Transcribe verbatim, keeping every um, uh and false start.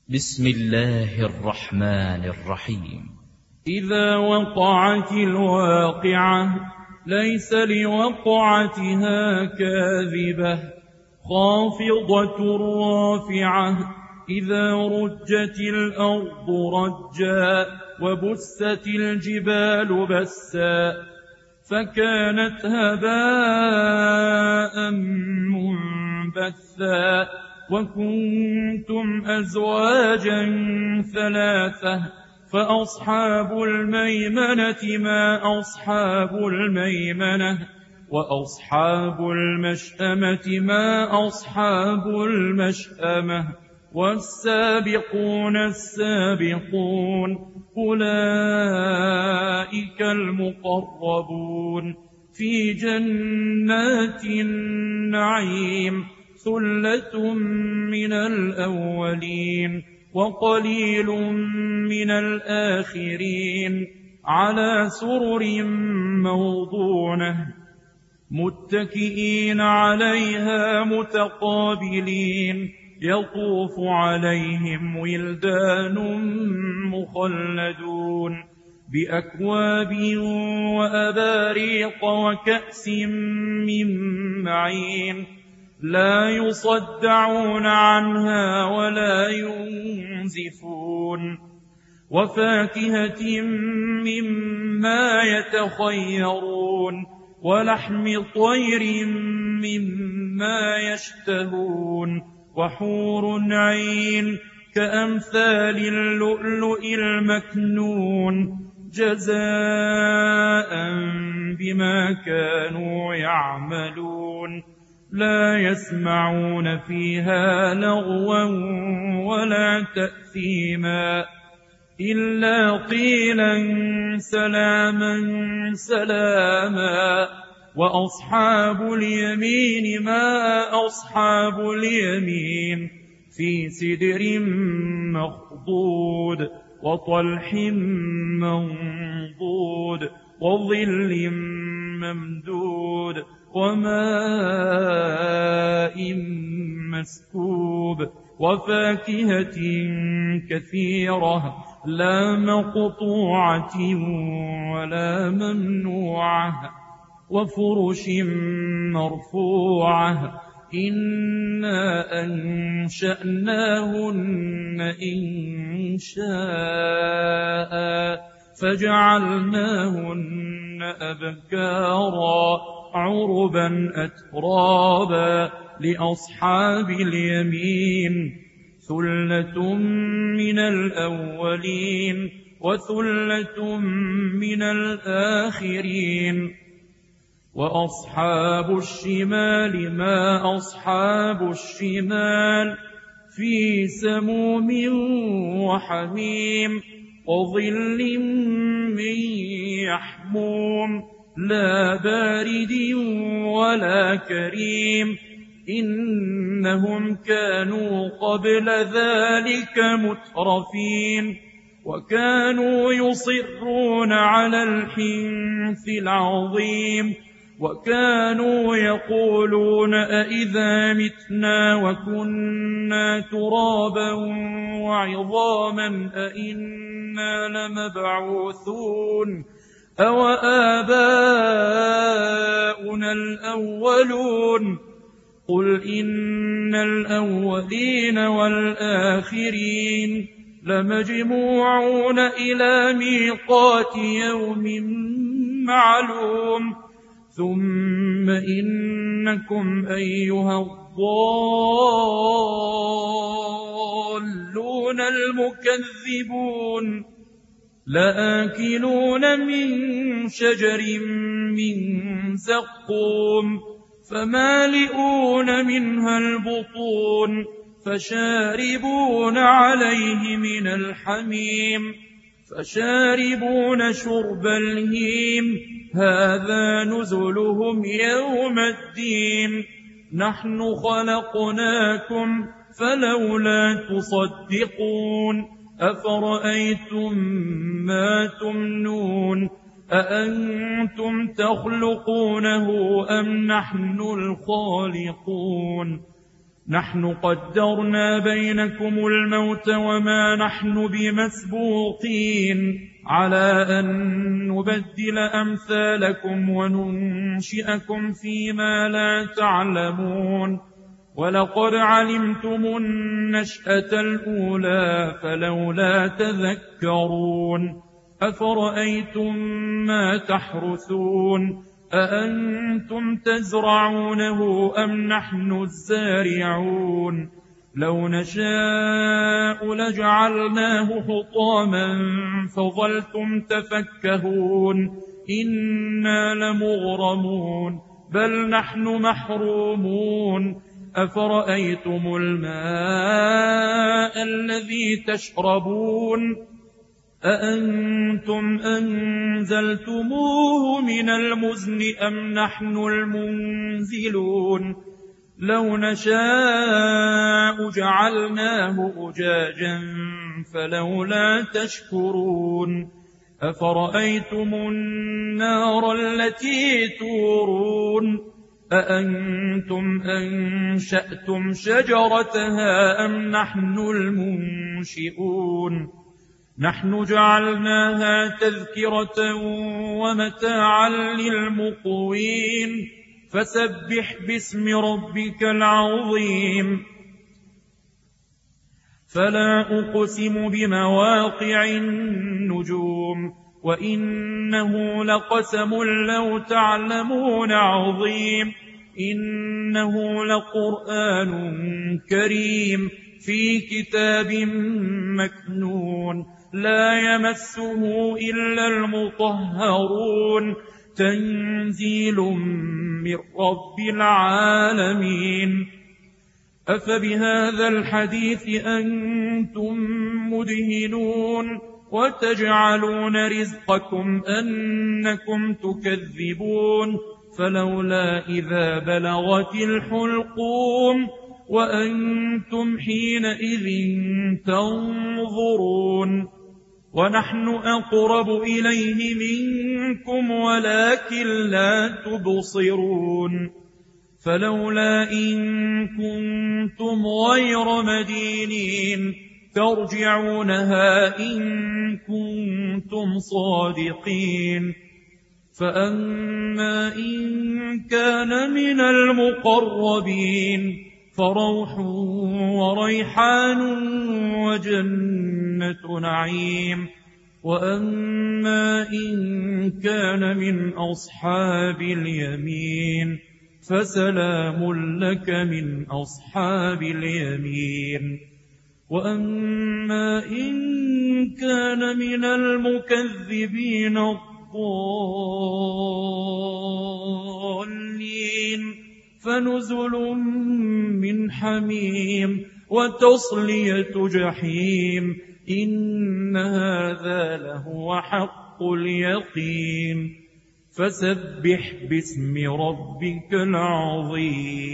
بسم الله الرحمن الرحيم. إذا وقعت الواقعة ليس لوقعتها كاذبة خافضة رافعة إذا رجت الأرض رجا وبست الجبال بسا فكانت هباء منبثا وكنتم أزواجا ثلاثة فأصحاب الميمنة ما أصحاب الميمنة وأصحاب المشأمة ما أصحاب المشأمة والسابقون السابقون أولئك المقربون في جنات النعيم ثلة من الأولين وقليل من الآخرين على سرر موضونة متكئين عليها متقابلين يطوف عليهم ولدان مخلدون بأكواب وأباريق وكأس من معين لا يصدعون عنها ولا ينزفون وفاكهة مما يتخيرون ولحم طير مما يشتهون وحور عين كأمثال اللؤلؤ المكنون جزاء بما كانوا يعملون لا يسمعون فيها لغوا ولا تأثيما إلا قيلا سلاما سلاما وأصحاب اليمين ما أصحاب اليمين في سدر مخضود وطلح منضود وظل ممدود وماء مسكوب وفاكهة كثيرة لا مقطوعة ولا ممنوعة وفرش مرفوعة إنا أنشأناهن إنشاء فجعلناهن أبكارا عربا أترابا لأصحاب اليمين ثلة من الأولين وثلة من الآخرين وأصحاب الشمال ما أصحاب الشمال في سموم وحميم وظل من يحموم لا بارد ولا كريم إنهم كانوا قبل ذلك مترفين وكانوا يصرون على الحنث العظيم وكانوا يقولون أئذا متنا وكنا ترابا وعظاما أئنا لمبعوثون أو آباؤنا الأولون قل إن الأولين والآخرين لمجموعون إلى ميقات يوم معلوم ثم إنكم أيها الضالون المكذبون لآكلون من شجر من زقوم فمالئون منها البطون فشاربون عليه من الحميم فشاربون شرب الهيم هذا نزلهم يوم الدين نحن خلقناكم فلولا تصدقون أفرأيتم ما تمنون أأنتم تخلقونه أم نحن الخالقون نحن قدرنا بينكم الموت وما نحن بمسبوقين على أن نبدل أمثالكم وننشئكم فيما لا تعلمون ولقد علمتم النشأة الأولى فلولا تذكرون أفرأيتم ما تحرثون أأنتم تزرعونه أم نحن الزارعون لو نشاء لجعلناه حطاما فظلتم تفكهون إنا لمغرمون بل نحن محرومون أفرأيتم الماء الذي تشربون أأنتم أنزلتموه من المزن أم نحن المنزلون لو نشاء جعلناه أجاجا فلولا تشكرون أفرأيتم النار التي تورون أأنتم أنشأتم شجرتها أم نحن المنشئون نحن جعلناها تذكرة ومتاعا للمقوين فسبح باسم ربك العظيم فلا أقسم بمواقع النجوم وإنه لقسم لو تعلمون عظيم إنه لقرآن كريم في كتاب مكنون لا يمسه إلا المطهرون تنزيل من رب العالمين أفبهذا الحديث أنتم مدهنون وتجعلون رزقكم أنكم تكذبون فلولا إذا بلغت الحلقوم وأنتم حينئذ تنظرون ونحن أقرب إليه منكم ولكن لا تبصرون فلولا إن كنتم غير مدينين ترجعونها إن كنتم صادقين فأما إن كان من المقربين فروح وريحان وجنة نعيم وأما إن كان من أصحاب اليمين فسلام لك من أصحاب اليمين وأما إن كان من المكذبين الضالين فنزل من حميم وتصلية جحيم إن هذا لهو حق اليقين فسبح باسم ربك العظيم